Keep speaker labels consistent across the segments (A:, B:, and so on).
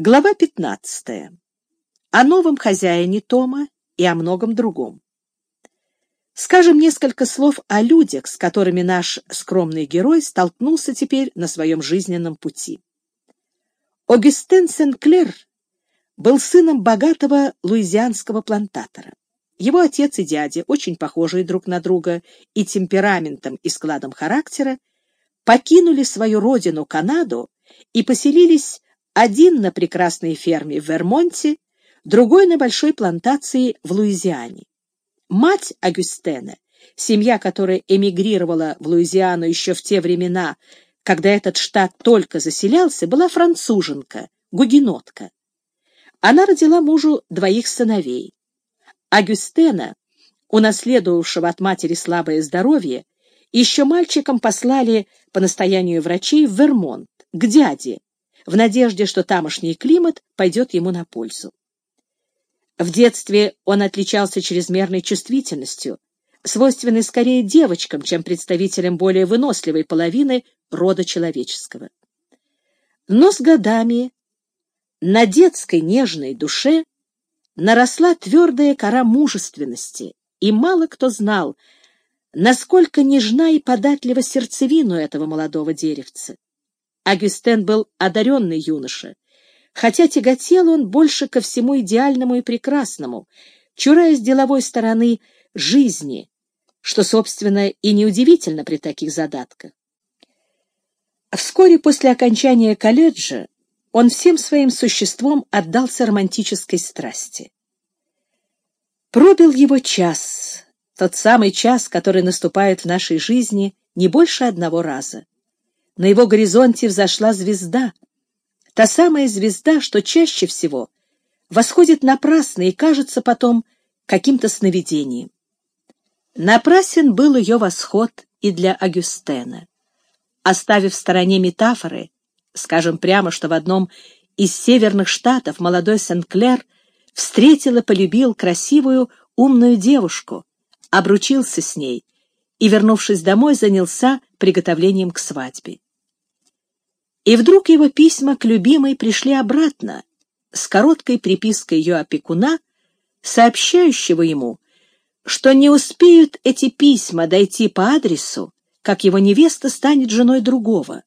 A: Глава 15. О новом хозяине Тома и о многом другом. Скажем несколько слов о людях, с которыми наш скромный герой столкнулся теперь на своем жизненном пути. Огюстен Сен-Клер был сыном богатого луизианского плантатора. Его отец и дядя, очень похожие друг на друга и темпераментом, и складом характера, покинули свою родину, Канаду, и поселились один на прекрасной ферме в Вермонте, другой на большой плантации в Луизиане. Мать Огюстена, семья которой эмигрировала в Луизиану еще в те времена, когда этот штат только заселялся, была француженка, гугенотка. Она родила мужу двоих сыновей. Огюстена, унаследовавшего от матери слабое здоровье, еще мальчиком послали по настоянию врачей в Вермонт, к дяде, в надежде, что тамошний климат пойдет ему на пользу. В детстве он отличался чрезмерной чувствительностью, свойственной скорее девочкам, чем представителям более выносливой половины рода человеческого. Но с годами на детской нежной душе наросла твердая кора мужественности, и мало кто знал, насколько нежна и податлива сердцевину этого молодого деревца. Огюстен был одаренный юноша, хотя тяготел он больше ко всему идеальному и прекрасному, чураясь деловой стороны жизни, что, собственно, и неудивительно при таких задатках. Вскоре после окончания колледжа он всем своим существом отдался романтической страсти. Пробил его час, тот самый час, который наступает в нашей жизни не больше одного раза. На его горизонте взошла звезда, та самая звезда, что чаще всего восходит напрасно и кажется потом каким-то сновидением. Напрасен был ее восход и для Огюстена. Оставив в стороне метафоры, скажем прямо, что в одном из северных штатов молодой Сен-Клер встретил и полюбил красивую, умную девушку, обручился с ней и, вернувшись домой, занялся приготовлением к свадьбе. И вдруг его письма к любимой пришли обратно, с короткой припиской ее опекуна, сообщающего ему, что не успеют эти письма дойти по адресу, как его невеста станет женой другого.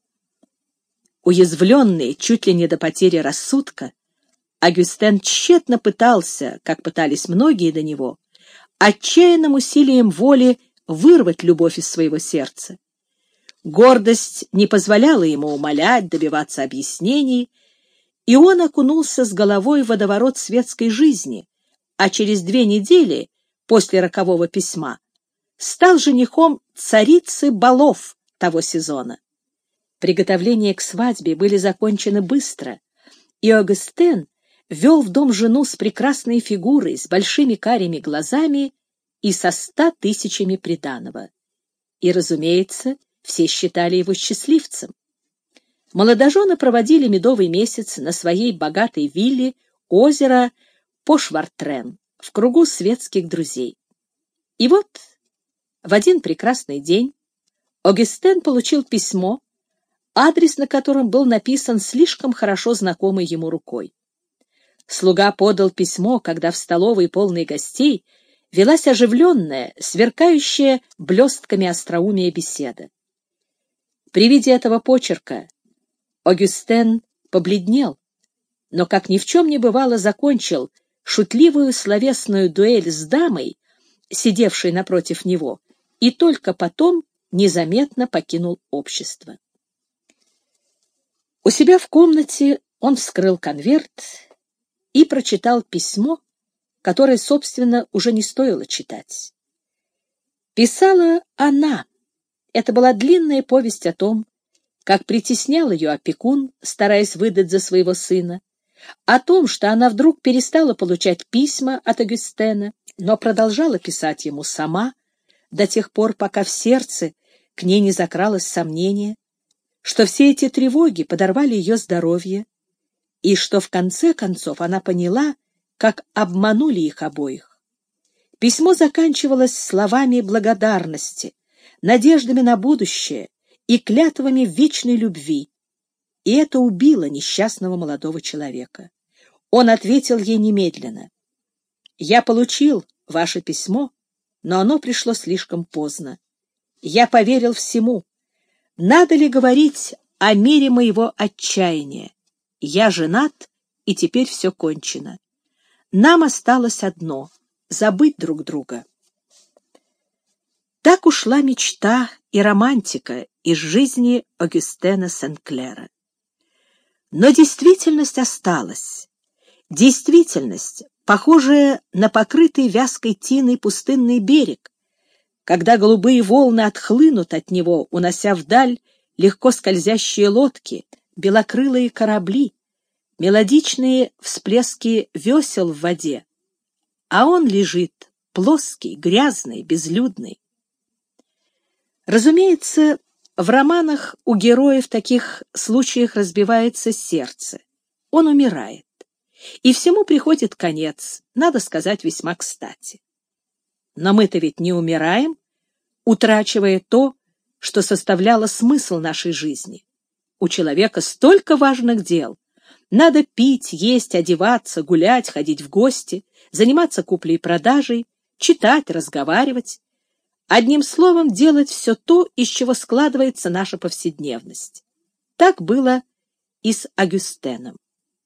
A: Уязвленный чуть ли не до потери рассудка, Огюстен тщетно пытался, как пытались многие до него, отчаянным усилием воли вырвать любовь из своего сердца. Гордость не позволяла ему умолять, добиваться объяснений, и он окунулся с головой в водоворот светской жизни, а через 2 недели после рокового письма стал женихом царицы балов того сезона. Приготовления к свадьбе были закончены быстро, и Огюстен вел в дом жену с прекрасной фигурой, с большими карими глазами и со 100 000 приданого. И, разумеется, все считали его счастливцем. Молодожены проводили медовый месяц на своей богатой вилле озера Пошвартрен в кругу светских друзей. И вот в один прекрасный день Огюстен получил письмо, адрес на котором был написан слишком хорошо знакомой ему рукой. Слуга подал письмо, когда в столовой, полной гостей, велась оживленная, сверкающая блестками остроумия беседа. При виде этого почерка Огюстен побледнел, но, как ни в чем не бывало, закончил шутливую словесную дуэль с дамой, сидевшей напротив него, и только потом незаметно покинул общество. У себя в комнате он вскрыл конверт и прочитал письмо, которое, собственно, уже не стоило читать. Писала она. Это была длинная повесть о том, как притеснял ее опекун, стараясь выдать за своего сына, о том, что она вдруг перестала получать письма от Огюстена, но продолжала писать ему сама до тех пор, пока в сердце к ней не закралось сомнение, что все эти тревоги подорвали ее здоровье, и что в конце концов она поняла, как обманули их обоих. Письмо заканчивалось словами благодарности, надеждами на будущее и клятвами вечной любви. и это убило несчастного молодого человека. Он ответил ей немедленно: «Я получил ваше письмо, но оно пришло слишком поздно. Я поверил всему. Надо ли говорить о мере моего отчаяния? Я женат, и теперь все кончено. Нам осталось одно — забыть друг друга». Так ушла мечта и романтика из жизни Огюстена Сен-Клера. Но действительность осталась. Действительность, похожая на покрытый вязкой тиной пустынный берег, когда голубые волны отхлынут от него, унося вдаль легко скользящие лодки, белокрылые корабли, мелодичные всплески весел в воде, а он лежит плоский, грязный, безлюдный. Разумеется, в романах у героя в таких случаях разбивается сердце. Он умирает. И всему приходит конец, надо сказать, весьма кстати. Но мы-то ведь не умираем, утрачивая то, что составляло смысл нашей жизни. У человека столько важных дел. Надо пить, есть, одеваться, гулять, ходить в гости, заниматься куплей-продажей, читать, разговаривать. Одним словом, делать все то, из чего складывается наша повседневность. Так было и с Огюстеном.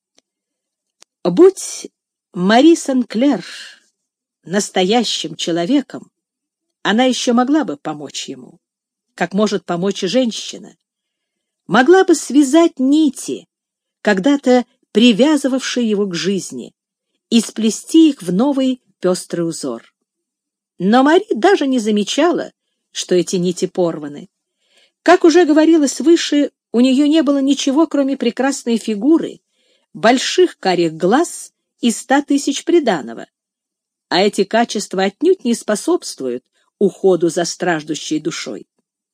A: Будь Мари Сен-Клер настоящим человеком, она еще могла бы помочь ему, как может помочь и женщина. Могла бы связать нити, когда-то привязывавшие его к жизни, и сплести их в новый пестрый узор. Но Мари даже не замечала, что эти нити порваны. Как уже говорилось выше, у нее не было ничего, кроме прекрасной фигуры, больших карих глаз и 100 тысяч приданого. А эти качества отнюдь не способствуют уходу за страждущей душой.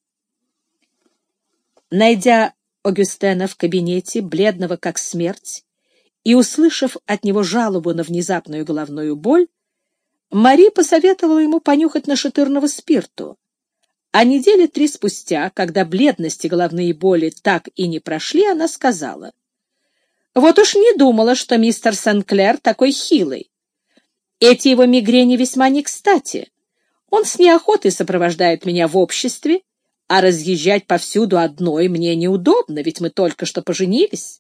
A: Найдя Огюстена в кабинете, бледного как смерть, и услышав от него жалобу на внезапную головную боль, Мари посоветовала ему понюхать нашатырного спирту, а недели 3 спустя, когда бледность и головные боли так и не прошли, она сказала: «Вот уж не думала, что мистер Сен-Клер такой хилый. Эти его мигрени весьма не кстати. Он с неохотой сопровождает меня в обществе, а разъезжать повсюду одной мне неудобно, ведь мы только что поженились».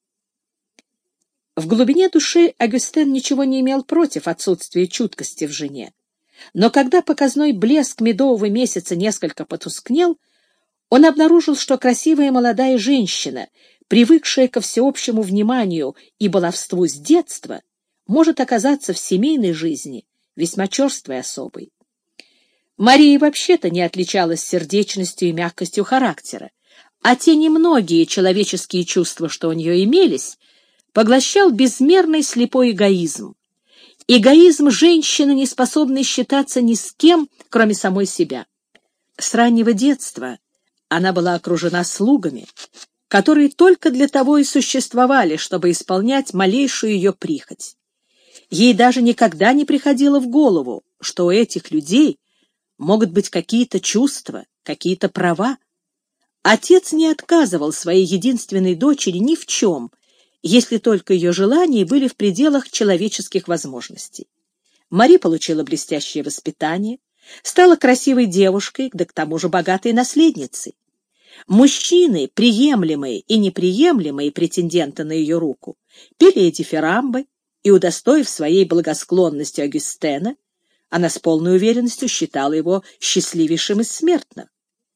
A: В глубине души Огюстен ничего не имел против отсутствия чуткости в жене. Но когда показной блеск медового месяца несколько потускнел, он обнаружил, что красивая молодая женщина, привыкшая ко всеобщему вниманию и баловству с детства, может оказаться в семейной жизни весьма черствой особой. Мария вообще-то не отличалась сердечностью и мягкостью характера, а те немногие человеческие чувства, что у нее имелись, поглощал безмерный слепой эгоизм. Эгоизм женщины, не способной считаться ни с кем, кроме самой себя. С раннего детства она была окружена слугами, которые только для того и существовали, чтобы исполнять малейшую ее прихоть. Ей даже никогда не приходило в голову, что у этих людей могут быть какие-то чувства, какие-то права. Отец не отказывал своей единственной дочери ни в чем, если только ее желания были в пределах человеческих возможностей. Мари получила блестящее воспитание, стала красивой девушкой, да к тому же богатой наследницей. Мужчины, приемлемые и неприемлемые претенденты на ее руку, пели эти дифирамбы, и, удостоив своей благосклонностью Огюстена, она с полной уверенностью считала его счастливейшим из смертных.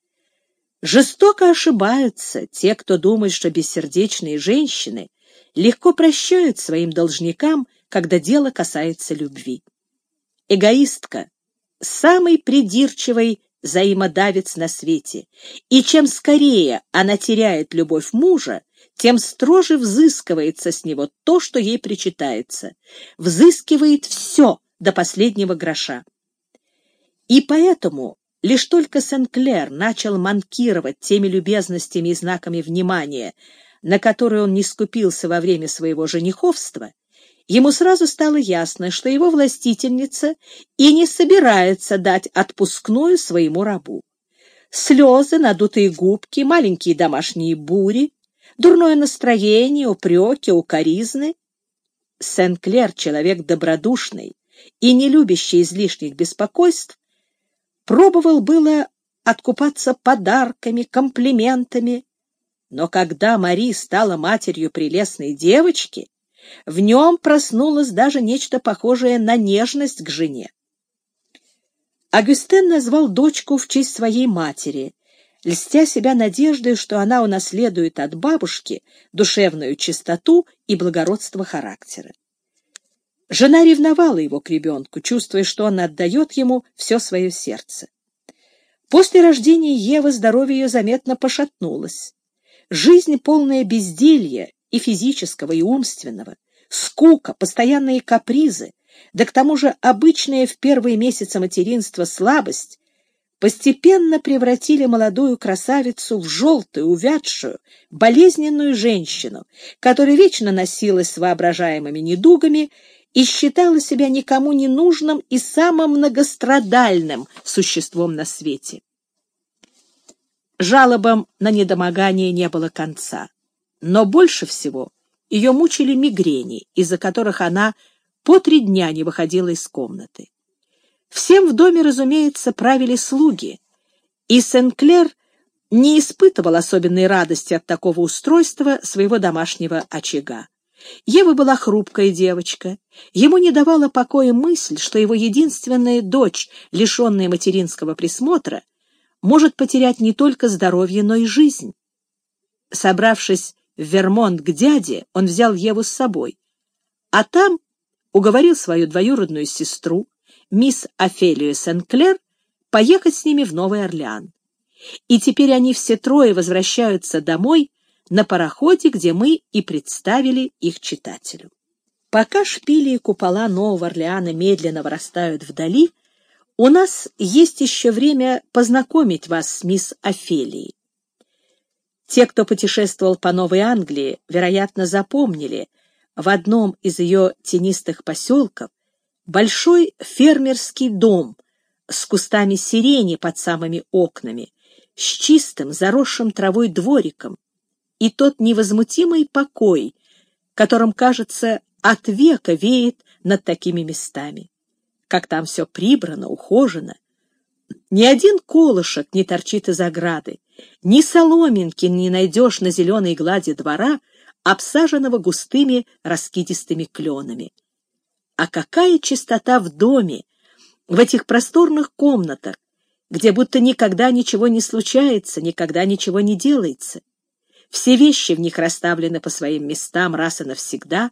A: Жестоко ошибаются те, кто думает, что бессердечные женщины легко прощают своим должникам, когда дело касается любви. Эгоистка — самый придирчивый взаимодавец на свете, и чем скорее она теряет любовь мужа, тем строже взыскивается с него то, что ей причитается, взыскивает все до последнего гроша. И поэтому лишь только Сен-Клер начал манкировать теми любезностями и знаками внимания, на которые он не скупился во время своего жениховства, ему сразу стало ясно, что его властительница и не собирается дать отпускную своему рабу. Слезы, надутые губки, маленькие домашние бури, Дурное настроение, упреки, укоризны. Сен-Клер, человек добродушный и не любящий излишних беспокойств, пробовал было откупаться подарками, комплиментами, но когда Мари стала матерью прелестной девочки, в нем проснулось даже нечто похожее на нежность к жене. Агюстен назвал дочку в честь своей матери, льстя себя надеждой, что она унаследует от бабушки душевную чистоту и благородство характера. Жена ревновала его к ребенку, чувствуя, что он отдает ему все свое сердце. После рождения Евы здоровье ее заметно пошатнулось. Жизнь, полная безделья и физического, и умственного, скука, постоянные капризы, да к тому же обычная в первые месяцы материнства слабость, постепенно превратили молодую красавицу в желтую, увядшую, болезненную женщину, которая вечно носилась с воображаемыми недугами и считала себя никому не нужным и самым многострадальным существом на свете. Жалобам на недомогание не было конца, но больше всего ее мучили мигрени, из-за которых она по 3 дня не выходила из комнаты. Всем в доме, разумеется, правили слуги, и Сен-Клер не испытывал особенной радости от такого устройства своего домашнего очага. Ева была хрупкая девочка, ему не давала покоя мысль, что его единственная дочь, лишенная материнского присмотра, может потерять не только здоровье, но и жизнь. Собравшись в Вермонт к дяде, он взял Еву с собой, а там уговорил свою двоюродную сестру, мисс Офелию Сен-Клер, поехать с ними в Новый Орлеан. И теперь они все трое возвращаются домой на пароходе, где мы и представили их читателю. Пока шпили и купола Нового Орлеана медленно вырастают вдали, у нас есть еще время познакомить вас с мисс Офелией. Те, кто путешествовал по Новой Англии, вероятно, запомнили в одном из ее тенистых поселков большой фермерский дом с кустами сирени под самыми окнами, с чистым, заросшим травой двориком, и тот невозмутимый покой, которым, кажется, от века веет над такими местами. Как там все прибрано, ухожено. Ни один колышек не торчит из ограды, ни соломинки не найдешь на зеленой глади двора, обсаженного густыми раскидистыми кленами. А какая чистота в доме, в этих просторных комнатах, где будто никогда ничего не случается, никогда ничего не делается. Все вещи в них расставлены по своим местам раз и навсегда,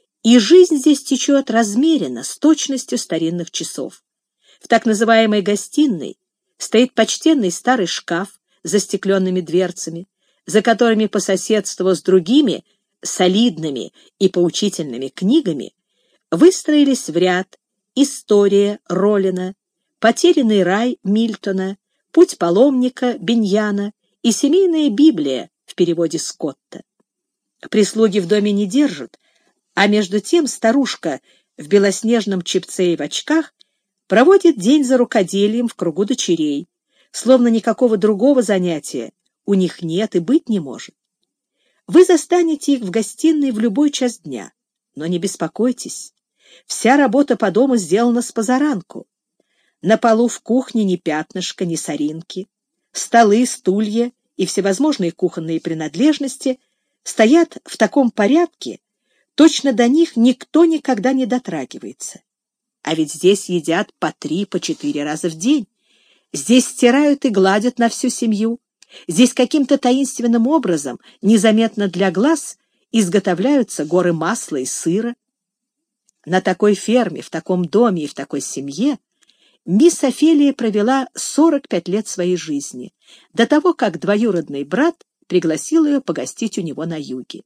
A: и жизнь здесь течет размеренно, с точностью старинных часов. В так называемой гостиной стоит почтенный старый шкаф с застекленными дверцами, за которыми по соседству с другими солидными и поучительными книгами выстроились в ряд «История» Роллина, «Потерянный рай» Мильтона, «Путь паломника» Биньяна и «Семейная Библия» в переводе Скотта. Прислуги в доме не держат, а между тем старушка в белоснежном чепце и в очках проводит день за рукоделием в кругу дочерей, словно никакого другого занятия у них нет и быть не может. Вы застанете их в гостиной в любой час дня, но не беспокойтесь, вся работа по дому сделана спозаранку. На полу в кухне ни пятнышка, ни соринки, столы, стулья и всевозможные кухонные принадлежности стоят в таком порядке, точно до них никто никогда не дотрагивается. А ведь здесь едят по 3, по 4 раза в день. Здесь стирают и гладят на всю семью. Здесь каким-то таинственным образом, незаметно для глаз, изготовляются горы масла и сыра. На такой ферме, в таком доме и в такой семье мисс Офелия провела 45 лет своей жизни, до того, как двоюродный брат пригласил ее погостить у него на юге.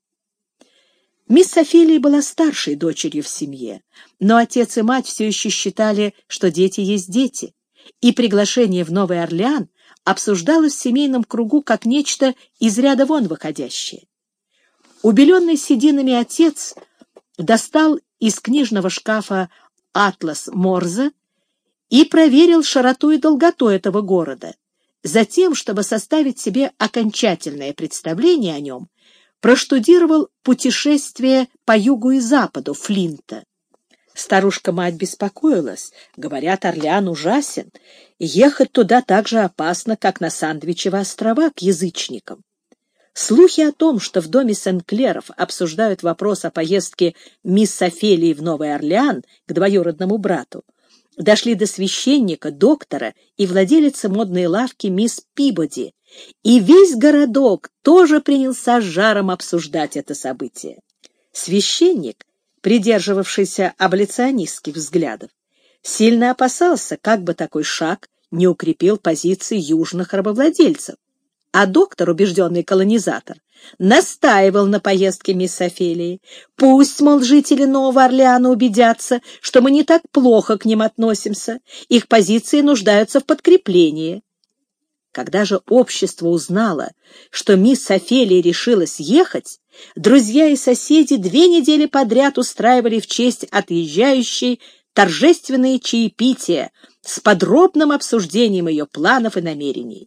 A: Мисс Офелия была старшей дочерью в семье, но отец и мать все еще считали, что дети есть дети, и приглашение в Новый Орлеан обсуждалось в семейном кругу как нечто из ряда вон выходящее. Убеленный сединами отец достал из книжного шкафа атлас Морзе и проверил широту и долготу этого города. Затем, чтобы составить себе окончательное представление о нем, проштудировал путешествие по югу и западу Флинта. Старушка-мать беспокоилась. Говорят, Орлеан ужасен, и ехать туда так же опасно, как на Сандвичевы острова к язычникам. Слухи о том, что в доме Сен-Клеров обсуждают вопрос о поездке мисс Офелии в Новый Орлеан к двоюродному брату, дошли до священника, доктора и владелицы модной лавки мисс Пибоди, и весь городок тоже принялся с жаром обсуждать это событие. Священник, придерживавшийся аболиционистских взглядов, сильно опасался, как бы такой шаг не укрепил позиции южных рабовладельцев, а доктор, убежденный колонизатор, настаивал на поездке мисс Офелии. Пусть, мол, жители Нового Орлеана убедятся, что мы не так плохо к ним относимся, их позиции нуждаются в подкреплении. Когда же общество узнало, что мисс Офелия решилась ехать, друзья и соседи 2 недели подряд устраивали в честь отъезжающей торжественные чаепития с подробным обсуждением ее планов и намерений.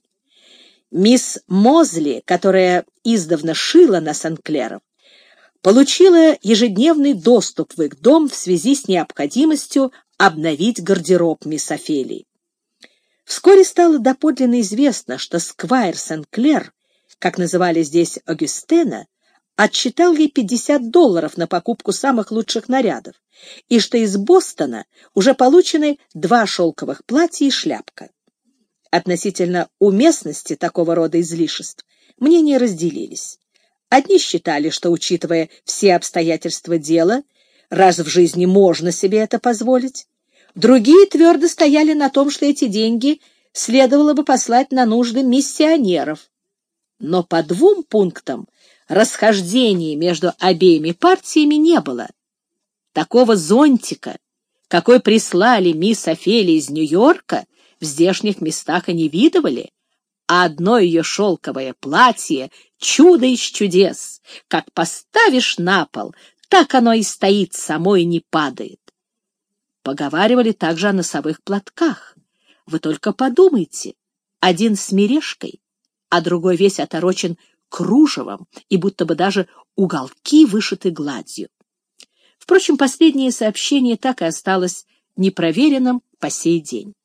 A: Мисс Мозли, которая издавна шила на Сен-Клеров, получила ежедневный доступ в их дом в связи с необходимостью обновить гардероб мисс Офелии. Вскоре стало доподлинно известно, что сквайр Сен-Клер, как называли здесь Огюстена, отсчитал ей $50 на покупку самых лучших нарядов, и что из Бостона уже получены 2 шелковых платья и шляпка. Относительно уместности такого рода излишеств мнения разделились. Одни считали, что, учитывая все обстоятельства дела, раз в жизни можно себе это позволить. Другие твердо стояли на том, что эти деньги следовало бы послать на нужды миссионеров. Но по 2 пунктам расхождений между обеими партиями не было. Такого зонтика, какой прислали мисс Офелии из Нью-Йорка, в здешних местах и не видывали, а одно ее шелковое платье — чудо из чудес. Как поставишь на пол, так оно и стоит само и не падает. Поговаривали также о носовых платках. Вы только подумайте, один с мережкой, а другой весь оторочен кружевом, и будто бы даже уголки вышиты гладью. Впрочем, последнее сообщение так и осталось непроверенным по сей день.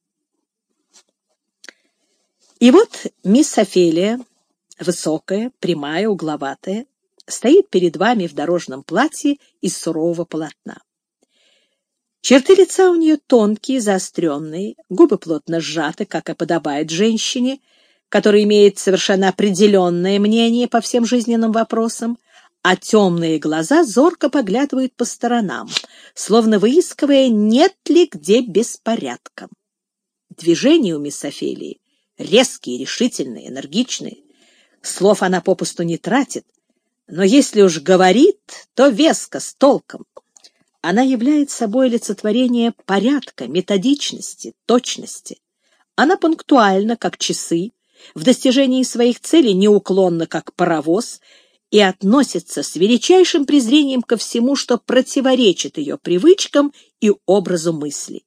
A: И вот мисс Офелия, высокая, прямая, угловатая, стоит перед вами в дорожном платье из сурового полотна. Черты лица у нее тонкие, заостренные, губы плотно сжаты, как и подобает женщине, которая имеет совершенно определенное мнение по всем жизненным вопросам, а темные глаза зорко поглядывают по сторонам, словно выискивая, нет ли где беспорядка. Движения у мисс Офелии резкие, решительные, энергичные. Слов она попусту не тратит, но если уж говорит, то веско, с толком. Она является собой олицетворение порядка, методичности, точности. Она пунктуальна, как часы, в достижении своих целей неуклонна, как паровоз, и относится с величайшим презрением ко всему, что противоречит ее привычкам и образу мысли.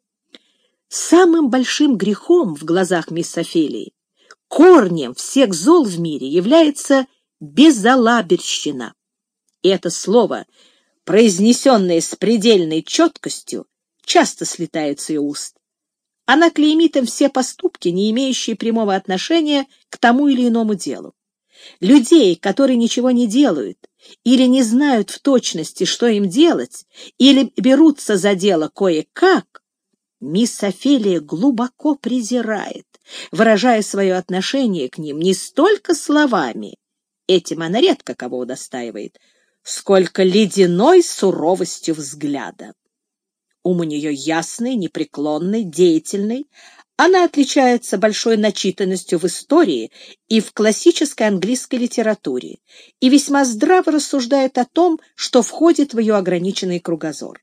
A: Самым большим грехом в глазах мисс Офелии, корнем всех зол в мире, является безалаберщина. И это слово, произнесенное с предельной четкостью, часто слетает с ее уст. Она клеймит им все поступки, не имеющие прямого отношения к тому или иному делу. Людей, которые ничего не делают, или не знают в точности, что им делать, или берутся за дело кое-как, мисс Офелия глубоко презирает, выражая свое отношение к ним не столько словами, этим она редко кого удостаивает, сколько ледяной суровостью взгляда. Ум у нее ясный, непреклонный, деятельный. Она отличается большой начитанностью в истории и в классической английской литературе и весьма здраво рассуждает о том, что входит в ее ограниченный кругозор.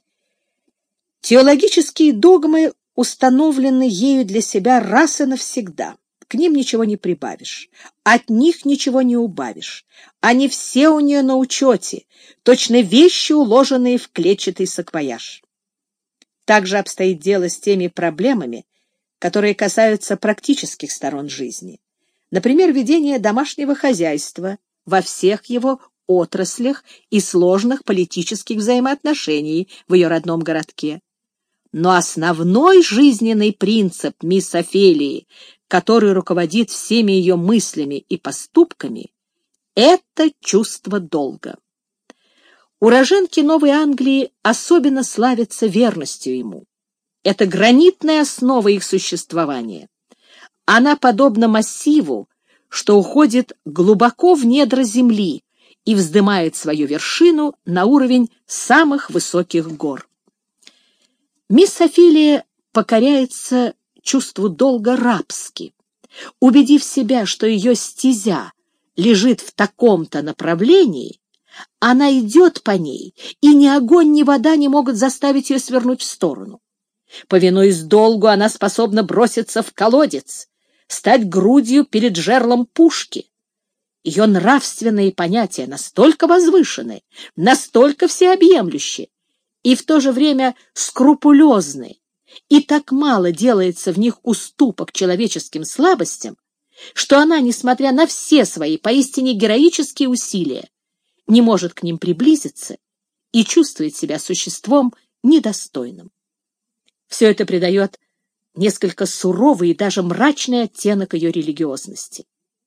A: Теологические догмы установлены ею для себя раз и навсегда. К ним ничего не прибавишь, от них ничего не убавишь. Они все у нее на учете, точно вещи, уложенные в клетчатый саквояж. Также обстоит дело с теми проблемами, которые касаются практических сторон жизни. Например, ведение домашнего хозяйства, во всех его отраслях и сложных политических взаимоотношений в ее родном городке. Но основной жизненный принцип мисс Офелии, который руководит всеми ее мыслями и поступками, это чувство долга. Уроженки Новой Англии особенно славятся верностью ему. Это гранитная основа их существования. Она подобна массиву, что уходит глубоко в недра земли и вздымает свою вершину на уровень самых высоких гор. Мисс Офелия покоряется чувству долга рабски, убедив себя, что ее стезя лежит в таком-то направлении, она идет по ней, и ни огонь, ни вода не могут заставить ее свернуть в сторону. Повинуясь долгу, она способна броситься в колодец, стать грудью перед жерлом пушки. Ее нравственные понятия настолько возвышены, настолько всеобъемлющи, и в то же время скрупулезны, и так мало делается в них уступок человеческим слабостям, что она, несмотря на все свои поистине героические усилия, не может к ним приблизиться и чувствует себя существом недостойным. Все это придает несколько суровый и даже мрачный оттенок ее религиозности.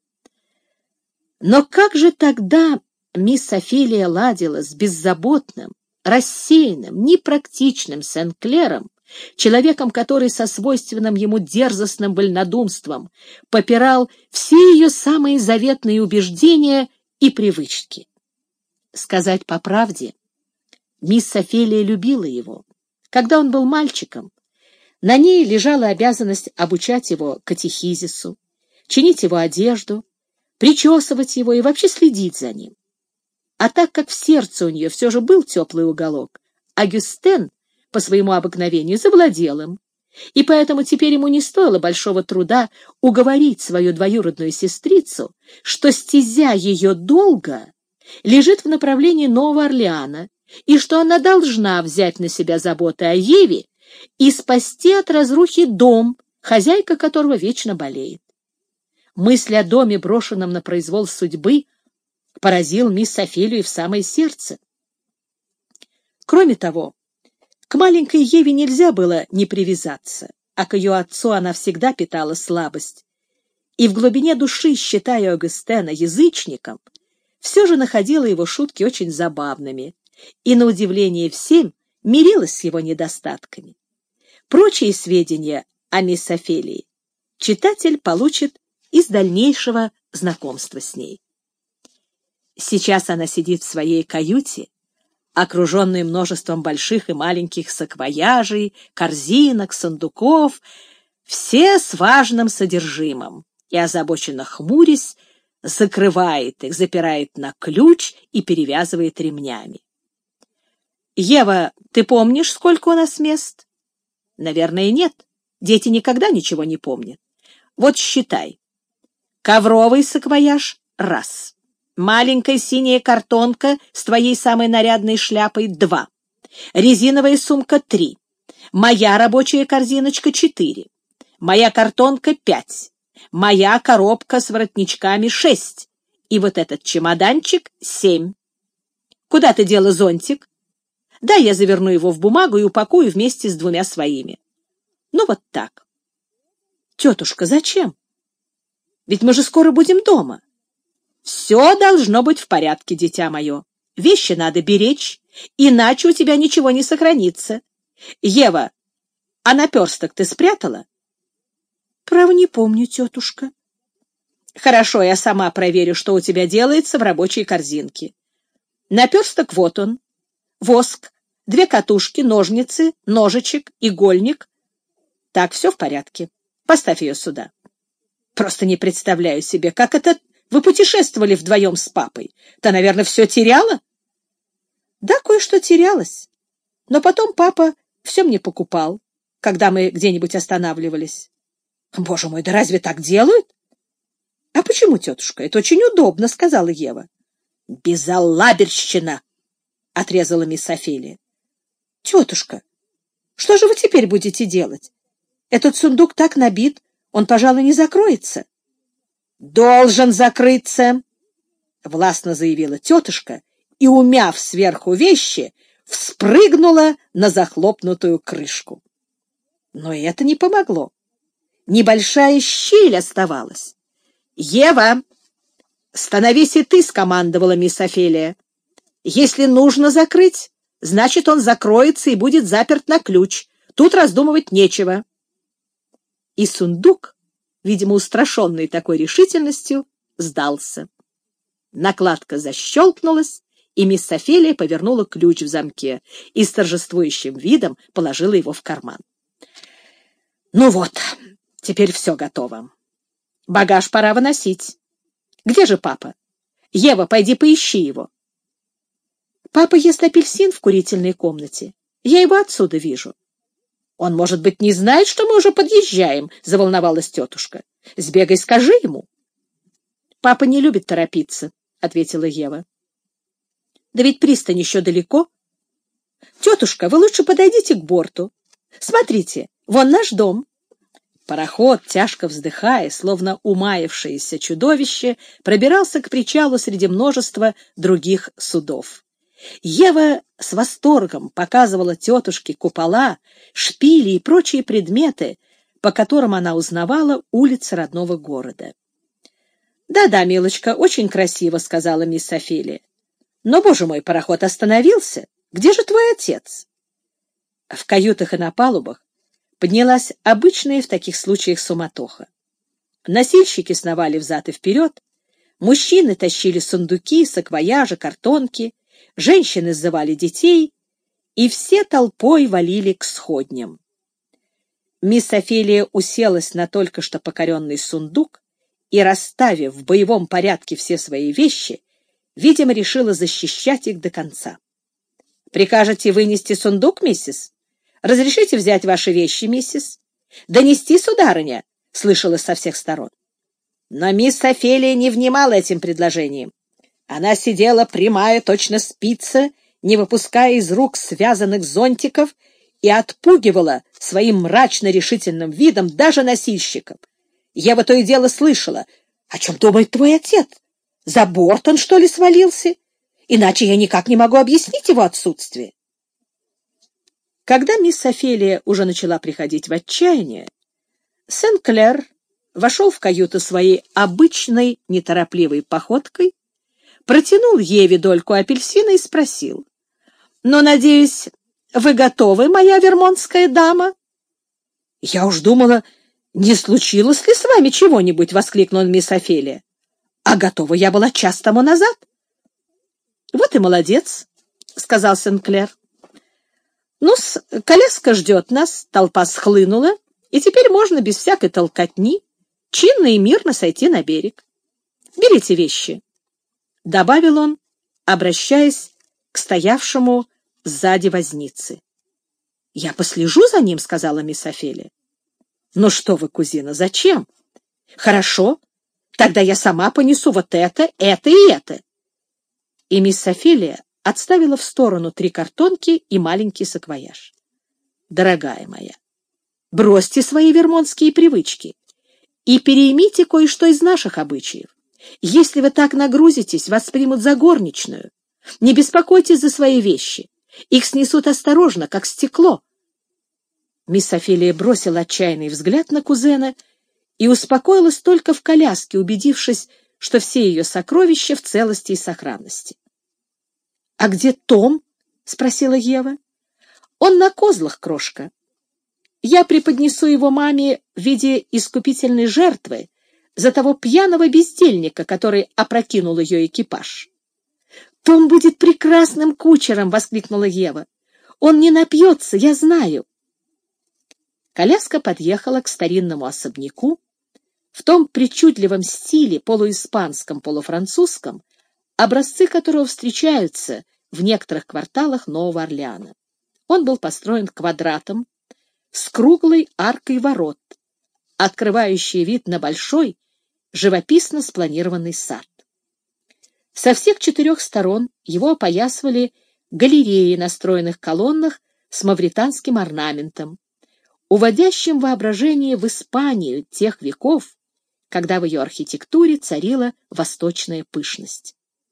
A: Но как же тогда мисс Офелия ладила с беззаботным, рассеянным, непрактичным Сен-Клером, человеком, который со свойственным ему дерзостным вольнодумством попирал все ее самые заветные убеждения и привычки? Сказать по правде, мисс Офелия любила его. Когда он был мальчиком, на ней лежала обязанность обучать его катехизису, чинить его одежду, причесывать его и вообще следить за ним. А так как в сердце у нее все же был теплый уголок, Агюстен по своему обыкновению завладел им, и поэтому теперь ему не стоило большого труда уговорить свою двоюродную сестрицу, что стезя ее долга лежит в направлении Нового Орлеана, и что она должна взять на себя заботы о Еве и спасти от разрухи дом, хозяйка которого вечно болеет. Мысль о доме, брошенном на произвол судьбы, поразил мисс Офелию в самое сердце. Кроме того, к маленькой Еве нельзя было не привязаться, а к ее отцу она всегда питала слабость. И в глубине души, считая Агюстена язычником, все же находила его шутки очень забавными и, на удивление всем, мирилась с его недостатками. Прочие сведения о мисс Офелии читатель получит из дальнейшего знакомства с ней. Сейчас она сидит в своей каюте, окруженной множеством больших и маленьких саквояжей, корзинок, сундуков, все с важным содержимым, и, озабоченно хмурясь, закрывает их, запирает на ключ и перевязывает ремнями. «Ева, ты помнишь, сколько у нас мест?» «Наверное, нет. Дети никогда ничего не помнят. Вот считай. Ковровый саквояж — раз. Маленькая синяя картонка с твоей самой нарядной шляпой — 2. Резиновая сумка — 3. Моя рабочая корзиночка — 4. Моя картонка — 5. Моя коробка с воротничками — 6. И вот этот чемоданчик — 7. Куда ты дела зонтик? Да, я заверну его в бумагу и упакую вместе с 2 своими. Ну вот так. Тетушка, зачем? Ведь мы же скоро будем дома. Все должно быть в порядке, дитя мое. Вещи надо беречь, иначе у тебя ничего не сохранится. Ева, а наперсток ты спрятала? Право не помню, тетушка. Хорошо, я сама проверю, что у тебя делается в рабочей корзинке. Наперсток вот он. Воск, 2 катушки, ножницы, ножичек, игольник. Так, все в порядке. Поставь ее сюда. Просто не представляю себе, как это вы путешествовали вдвоем с папой. Ты, наверное, все теряла? Да, кое-что терялось. Но потом папа все мне покупал, когда мы где-нибудь останавливались. Боже мой, да разве так делают? А почему, тетушка? Это очень удобно, сказала Ева. Безалаберщина! Отрезала мисс Офелия. Тетушка, что же вы теперь будете делать? Этот сундук так набит, он, пожалуй, не закроется. Должен закрыться. властно заявила тетушка и, умяв сверху вещи, вспрыгнула на захлопнутую крышку. Но это не помогло. Небольшая щель оставалась. «Ева, становись и ты», — скомандовала мисс Офелия. «Если нужно закрыть, значит, он закроется и будет заперт на ключ. Тут раздумывать нечего». И сундук, видимо, устрашенный такой решительностью, сдался. Накладка защелкнулась, и мисс Офелия повернула ключ в замке и с торжествующим видом положила его в карман. «Ну вот, теперь все готово. Багаж пора выносить. Где же папа? Ева, пойди поищи его». «Папа ест апельсин в курительной комнате. Я его отсюда вижу». «Он, может быть, не знает, что мы уже подъезжаем», — заволновалась тетушка. «Сбегай, скажи ему». «Папа не любит торопиться», — ответила Ева. «Да ведь пристань еще далеко. Тетушка, вы лучше подойдите к борту. Смотрите, вон наш дом». Пароход, тяжко вздыхая, словно умаявшееся чудовище, пробирался к причалу среди множества других судов. Ева с восторгом показывала тетушке купола, шпили и прочие предметы, по которым она узнавала улицы родного города. «Да-да, милочка, очень красиво», — сказала мисс Офелия. «Но, боже мой, пароход остановился. Где же твой отец?» В каютах и на палубах поднялась обычная в таких случаях суматоха. Носильщики сновали взад и вперед, мужчины тащили сундуки, саквояжи, картонки, женщины сзывали детей, и все толпой валили к сходням. Мисс Офелия уселась на только что покоренный сундук и, расставив в боевом порядке все свои вещи, видимо, решила защищать их до конца. «Прикажете вынести сундук, миссис? Разрешите взять ваши вещи, миссис? Донести, сударыня?» — слышалось со всех сторон. Но мисс Офелия не внимала этим предложениям. Она сидела прямая, точно спица, не выпуская из рук связанных зонтиков, и отпугивала своим мрачно-решительным видом даже носильщиков. Ева то и дело слышала: «О чем думает твой отец? За борт он, что ли, свалился? Иначе я никак не могу объяснить его отсутствие». Когда мисс Офелия уже начала приходить в отчаяние, Сен-Клер вошел в каюту своей обычной неторопливой походкой, протянул Еве дольку апельсина и спросил: «Ну, надеюсь, вы готовы, моя вермонтская дама?» «Я уж думала, не случилось ли с вами чего-нибудь?» — воскликнула мисс Офелия. «А готова я была час тому назад». «Вот и молодец», — сказал Сен-Клер. «Ну-с, коляска ждет нас, толпа схлынула, и теперь можно без всякой толкотни чинно и мирно сойти на берег. Берите вещи», — добавил он, обращаясь к стоявшему сзади вознице. «Я послежу за ним», — сказала мисс Офелия. «Ну что вы, кузина, зачем? Хорошо, тогда я сама понесу вот это и это». И мисс Офелия отставила в сторону 3 картонки и маленький саквояж. «Дорогая моя, бросьте свои вермонтские привычки и переймите кое-что из наших обычаев. Если вы так нагрузитесь, вас примут за горничную. Не беспокойтесь за свои вещи. Их снесут осторожно, как стекло». Мисс Офелия бросила отчаянный взгляд на кузена и успокоилась только в коляске, убедившись, что все ее сокровища в целости и сохранности. «А где Том?» — спросила Ева. «Он на козлах, крошка. Я преподнесу его маме в виде искупительной жертвы за того пьяного бездельника, который опрокинул ее экипаж». «Том будет прекрасным кучером!» — воскликнула Ева. «Он не напьется, я знаю». Коляска подъехала к старинному особняку в том причудливом стиле, полуиспанском, полуфранцузском, образцы которого встречаются в некоторых кварталах Нового Орлеана. Он был построен квадратом с круглой аркой ворот, открывающей вид на большой, живописно спланированный сад. Со всех 4 сторон его опоясывали галереи на стройных колоннах с мавританским орнаментом, уводящим воображение в Испанию тех веков, когда в ее архитектуре царила восточная пышность.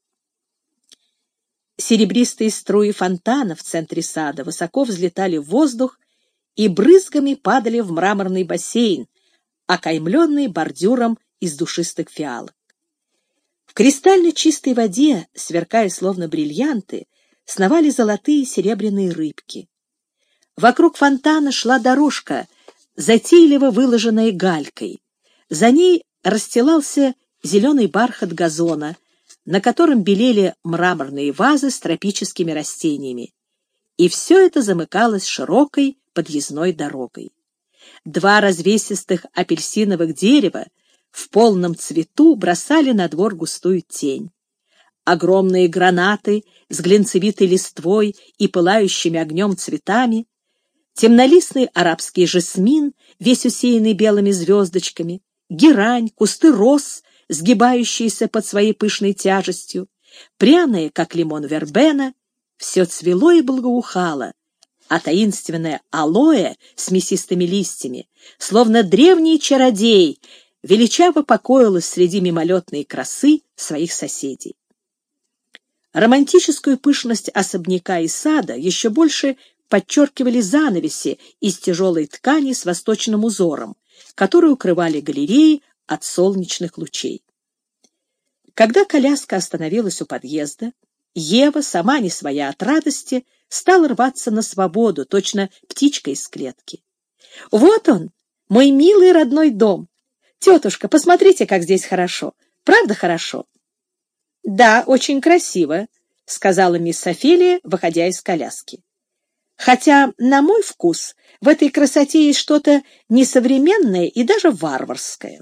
A: Серебристые струи фонтана в центре сада высоко взлетали в воздух и брызгами падали в мраморный бассейн, окаймленный бордюром из душистых фиалок. В кристально чистой воде, сверкая словно бриллианты, сновали золотые и серебряные рыбки. Вокруг фонтана шла дорожка, затейливо выложенная галькой. За ней расстилался зеленый бархат газона, на котором белели мраморные вазы с тропическими растениями. И все это замыкалось широкой подъездной дорогой. Два развесистых апельсиновых дерева в полном цвету бросали на двор густую тень. Огромные гранаты с глинцевитой листвой и пылающими огнем цветами, темнолистный арабский жасмин, весь усеянный белыми звездочками, герань, кусты роз, сгибающиеся под своей пышной тяжестью, пряные, как лимон вербена, все цвело и благоухало, а таинственное алоэ с мясистыми листьями, словно древний чародей, величаво покоилась среди мимолетной красы своих соседей. Романтическую пышность особняка и сада еще больше подчеркивали занавеси из тяжелой ткани с восточным узором, которые укрывали галереи от солнечных лучей. Когда коляска остановилась у подъезда, Ева, сама не своя от радости, стала рваться на свободу, точно птичка из клетки. «Вот он, мой милый родной дом! Тетушка, посмотрите, как здесь хорошо! Правда хорошо?» «Да, очень красиво», — сказала мисс Офелия, выходя из коляски. «Хотя, на мой вкус, в этой красоте есть что-то несовременное и даже варварское».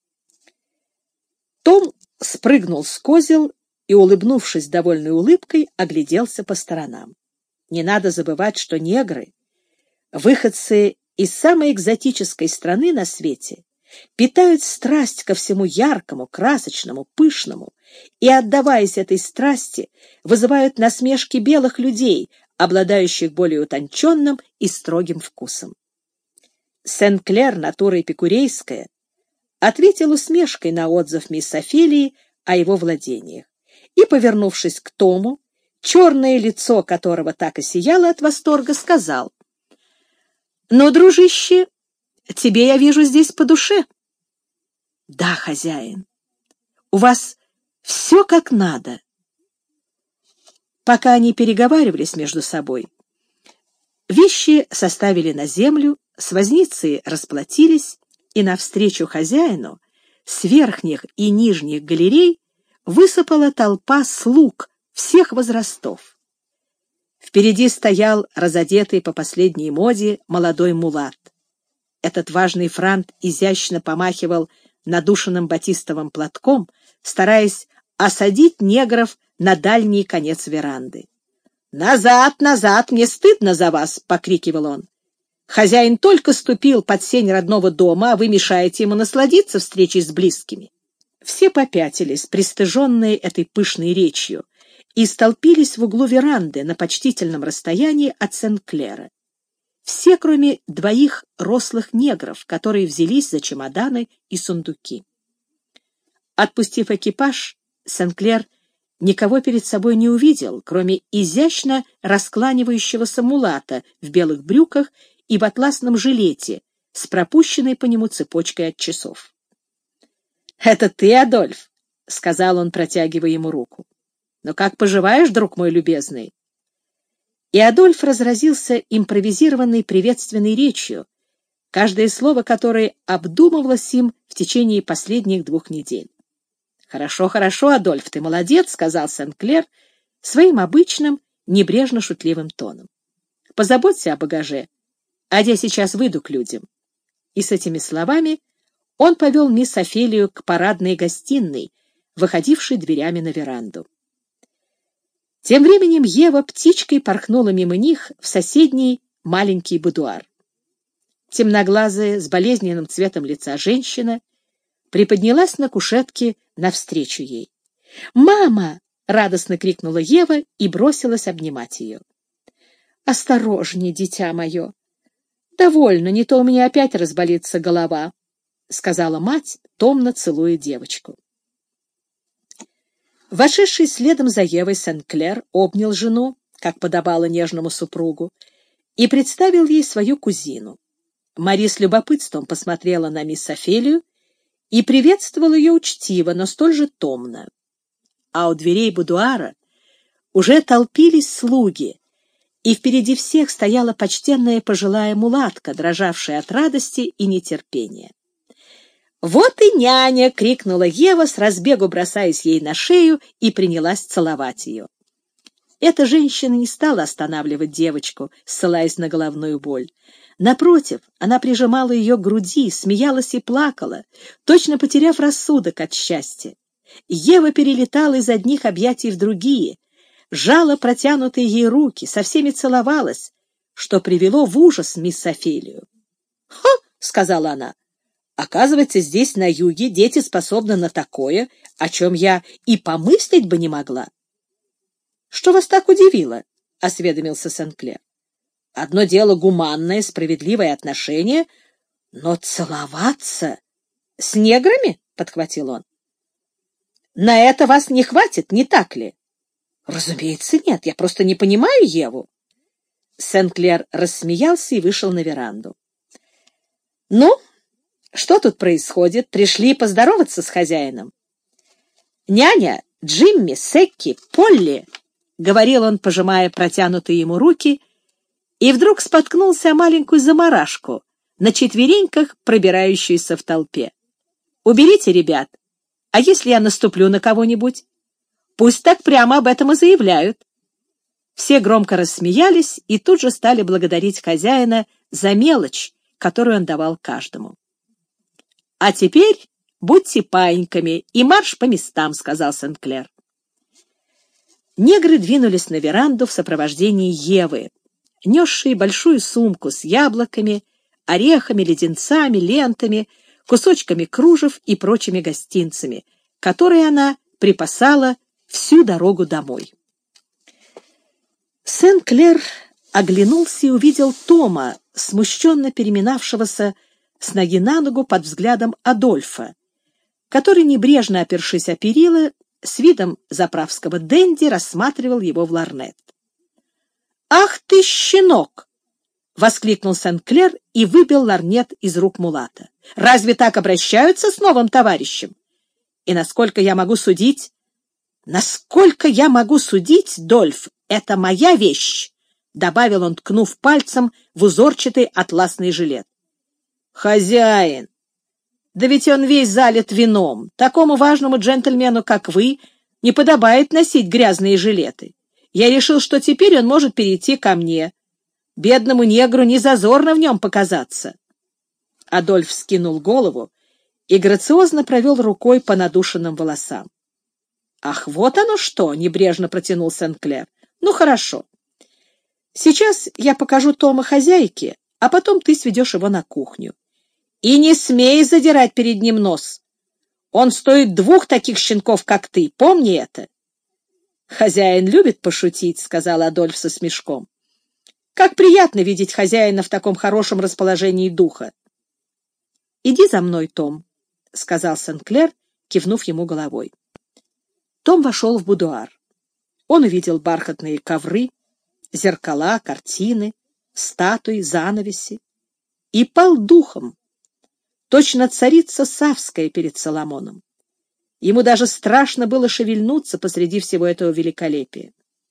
A: Том спрыгнул с козел и, улыбнувшись довольной улыбкой, огляделся по сторонам. Не надо забывать, что негры, выходцы из самой экзотической страны на свете, питают страсть ко всему яркому, красочному, пышному и, отдаваясь этой страсти, вызывают насмешки белых людей, обладающих более утонченным и строгим вкусом. Сен-Клер, натура эпикурейская, ответил усмешкой на отзыв мисс Офелии о его владениях и, повернувшись к Тому, черное лицо которого так и сияло от восторга, сказал: «Ну, дружище, тебе, я вижу, здесь по душе». «Да, хозяин, у вас все как надо». Пока они переговаривались между собой, вещи составили на землю, с возницей расплатились, и навстречу хозяину с верхних и нижних галерей высыпала толпа слуг всех возрастов. Впереди стоял разодетый по последней моде молодой мулат. Этот важный франт изящно помахивал надушенным батистовым платком, стараясь осадить негров на дальний конец веранды. «Назад, назад! Мне стыдно за вас!» — покрикивал он. «Хозяин только ступил под сень родного дома, а вы мешаете ему насладиться встречей с близкими». Все попятились, пристыженные этой пышной речью, и столпились в углу веранды на почтительном расстоянии от Сен-Клера. Все, кроме двоих рослых негров, которые взялись за чемоданы и сундуки. Отпустив экипаж, Сен-Клер никого перед собой не увидел, кроме изящно раскланивающегося мулата в белых брюках и в атласном жилете с пропущенной по нему цепочкой от часов. «Это ты, Адольф?» — сказал он, протягивая ему руку. «Ну как поживаешь, друг мой любезный?» И Адольф разразился импровизированной приветственной речью, каждое слово которой обдумывалось им в течение последних 2 недель. «Хорошо, хорошо, Адольф, ты молодец», — сказал Сен-Клер своим обычным, небрежно-шутливым тоном. «Позаботься о багаже, а я сейчас выйду к людям». И с этими словами он повел мисс Офелию к парадной гостиной, выходившей дверями на веранду. Тем временем Ева птичкой порхнула мимо них в соседний маленький будуар. Темноглазая, с болезненным цветом лица женщина приподнялась на кушетке навстречу ей. «Мама!» — радостно крикнула Ева и бросилась обнимать ее. «Осторожнее, дитя мое! Довольно, не то у меня опять разболится голова», — сказала мать, томно целуя девочку. Вошедший следом за Евой Сен-Клер обнял жену, как подобало нежному супругу, и представил ей свою кузину. Мари с любопытством посмотрела на мисс Офелию и приветствовала ее учтиво, но столь же томно. А у дверей будуара уже толпились слуги, и впереди всех стояла почтенная пожилая мулатка, дрожавшая от радости и нетерпения. «Вот и няня!» — крикнула Ева, с разбегу бросаясь ей на шею, и принялась целовать ее. Эта женщина не стала останавливать девочку, ссылаясь на головную боль. Напротив, она прижимала ее к груди, смеялась и плакала, точно потеряв рассудок от счастья. Ева перелетала из одних объятий в другие, жала протянутые ей руки, со всеми целовалась, что привело в ужас мисс Офелию. «Ха!» — сказала она. «Оказывается, здесь, на юге, дети способны на такое, о чем я и помыслить бы не могла». «Что вас так удивило?» — осведомился Сен-Клер. «Одно дело гуманное, справедливое отношение, но целоваться с неграми?» — подхватил он. «На это вас не хватит, не так ли?» «Разумеется, нет. Я просто не понимаю Еву». Сен-Клер рассмеялся и вышел на веранду. «Ну, что тут происходит? Пришли поздороваться с хозяином?» «Няня, Джимми, Секки, Полли», — говорил он, пожимая протянутые ему руки, и вдруг споткнулся о маленькую замарашку, на четвереньках пробирающуюся в толпе. «Уберите, ребят, а если я наступлю на кого-нибудь? Пусть так прямо об этом и заявляют». Все громко рассмеялись и тут же стали благодарить хозяина за мелочь, которую он давал каждому. «А теперь будьте паиньками и марш по местам», — сказал Сен-Клер. Негры двинулись на веранду в сопровождении Евы, несшие большую сумку с яблоками, орехами, леденцами, лентами, кусочками кружев и прочими гостинцами, которые она припасала всю дорогу домой. Сен-Клер оглянулся и увидел Тома, смущенно переминавшегося с ноги на ногу под взглядом Адольфа, который, небрежно опершись о перила, с видом заправского денди рассматривал его в лорнет. «Ах ты, щенок!» — воскликнул Сен-Клер и выбил лорнет из рук мулата. «Разве так обращаются с новым товарищем? И насколько я могу судить, Дольф, это моя вещь!» — добавил он, ткнув пальцем в узорчатый атласный жилет. «Хозяин! Да ведь он весь залит вином. Такому важному джентльмену, как вы, не подобает носить грязные жилеты. Я решил, что теперь он может перейти ко мне. Бедному негру не зазорно в нем показаться». Адольф скинул голову и грациозно провел рукой по надушенным волосам. «Ах, вот оно что!» — небрежно протянул Сен-Клер. «Ну, хорошо. Сейчас я покажу Тома хозяйке, а потом ты сведешь его на кухню. И не смей задирать перед ним нос. Он стоит 2 таких щенков, как ты. Помни это». «Хозяин любит пошутить», — сказал Адольф со смешком. «Как приятно видеть хозяина в таком хорошем расположении духа». «Иди за мной, Том», — сказал Сен-Клер, кивнув ему головой. Том вошел в будуар. Он увидел бархатные ковры, зеркала, картины, статуи, занавеси и пал духом, точно царица Савская перед Соломоном. Ему даже страшно было шевельнуться посреди всего этого великолепия.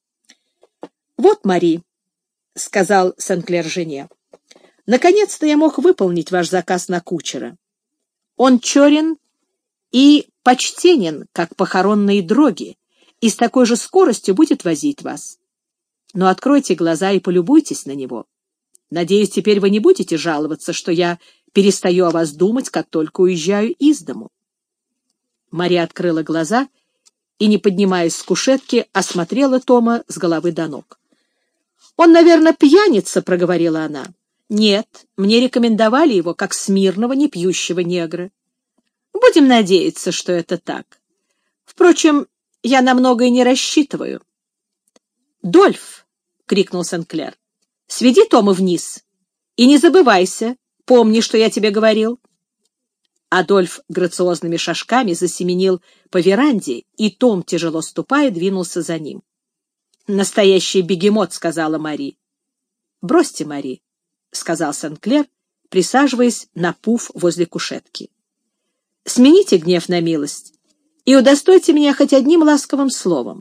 A: «Вот, Мари», — сказал Сен-Клер жене, — «наконец-то я мог выполнить ваш заказ на кучера. Он черен и почтенен, как похоронные дроги, и с такой же скоростью будет возить вас. Но откройте глаза и полюбуйтесь на него. Надеюсь, теперь вы не будете жаловаться, что я перестаю о вас думать, как только уезжаю из дому». Мария открыла глаза и, не поднимаясь с кушетки, осмотрела Тома с головы до ног. «Он, наверное, пьяница», — проговорила она. «Нет, мне рекомендовали его как смирного, непьющего негра. Будем надеяться, что это так. Впрочем, я на многое не рассчитываю». «Дольф!» — крикнул Сен-Клер. «Сведи Тома вниз. И не забывайся. Помни, что я тебе говорил». Адольф грациозными шажками засеменил по веранде, и Том, тяжело ступая, двинулся за ним. «Настоящий бегемот», — сказала Мари. «Бросьте, Мари», — сказал Сен-Клер, присаживаясь на пуф возле кушетки. «Смените гнев на милость и удостойте меня хоть одним ласковым словом».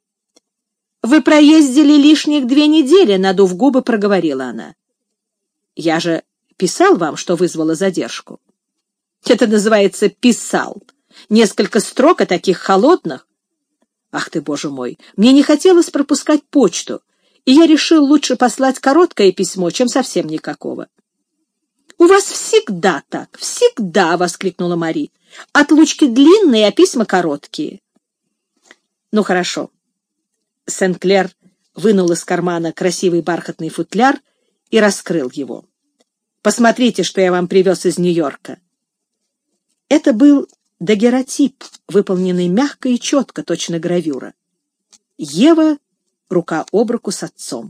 A: «Вы проездили лишних 2 недели», — надув губы, проговорила она. «Я же писал вам, что вызвало задержку». «Это называется писал. Несколько строк, а таких холодных. Ах ты, боже мой, мне не хотелось пропускать почту, и я решил лучше послать короткое письмо, чем совсем никакого». «У вас всегда так, всегда!» — воскликнула Мари. «Отлучки длинные, а письма короткие». «Ну, хорошо». Сен-Клер вынул из кармана красивый бархатный футляр и раскрыл его. «Посмотрите, что я вам привез из Нью-Йорка». Это был дагеротип, выполненный мягко и четко, точно гравюра. Ева рука об руку с отцом.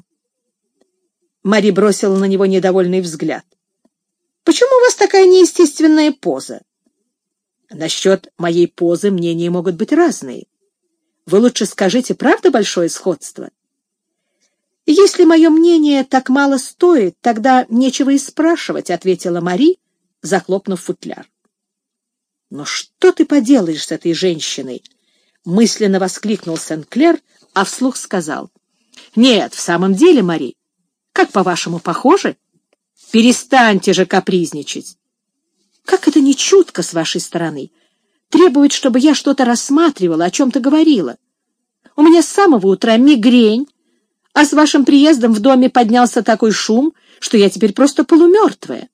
A: Мари бросила на него недовольный взгляд. «Почему у вас такая неестественная поза?» «Насчет моей позы мнения могут быть разные. Вы лучше скажите, правда большое сходство?» «Если мое мнение так мало стоит, тогда нечего и спрашивать», — ответила Мари, захлопнув футляр. «Но что ты поделаешь с этой женщиной?» — мысленно воскликнул Сен-Клер, а вслух сказал. «Нет, в самом деле, Мари, как, по-вашему, похоже? Перестаньте же капризничать. Как это нечутко с вашей стороны требовать, чтобы я что-то рассматривала, о чем-то говорила. У меня с самого утра мигрень, а с вашим приездом в доме поднялся такой шум, что я теперь просто полумертвая».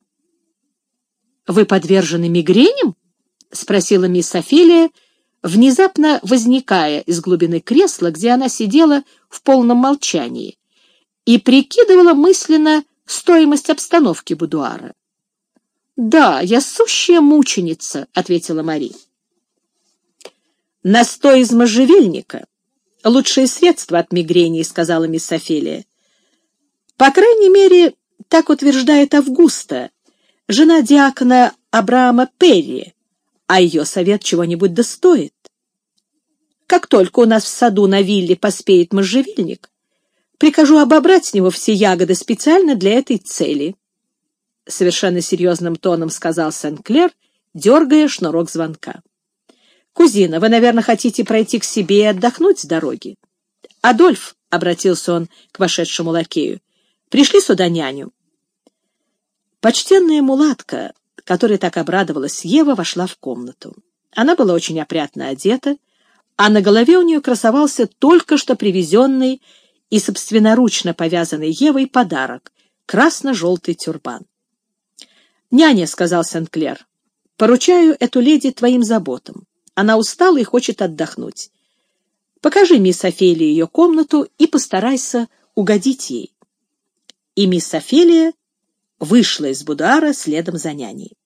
A: «Вы подвержены мигреням?» — спросила мисс Офелия, внезапно возникая из глубины кресла, где она сидела в полном молчании, и прикидывала мысленно стоимость обстановки будуара. «Да, я сущая мученица», — ответила Мари. «Настой из можжевельника — лучшее средство от мигрени», — сказала мисс Офелия. «По крайней мере, так утверждает Августа, жена диакона Абрахама Перри, а ее совет чего-нибудь достоит. Как только у нас в саду на вилле поспеет можжевельник, прикажу обобрать с него все ягоды специально для этой цели», — совершенно серьезным тоном сказал Сен-Клер, дергая шнурок звонка. «Кузина, вы, наверное, хотите пройти к себе и отдохнуть с дороги? Адольф», — обратился он к вошедшему лакею, — «пришли сюда няню». Почтенная мулатка, которой так обрадовалась Ева, вошла в комнату. Она была очень опрятно одета, а на голове у нее красовался только что привезенный и собственноручно повязанный Евой подарок — красно-желтый тюрбан. «Няня», — сказал Сен-Клер, — «поручаю эту леди твоим заботам. Она устала и хочет отдохнуть. Покажи мисс Офелии ее комнату и постарайся угодить ей». И мисс Офелия вышла из будуара следом за няней.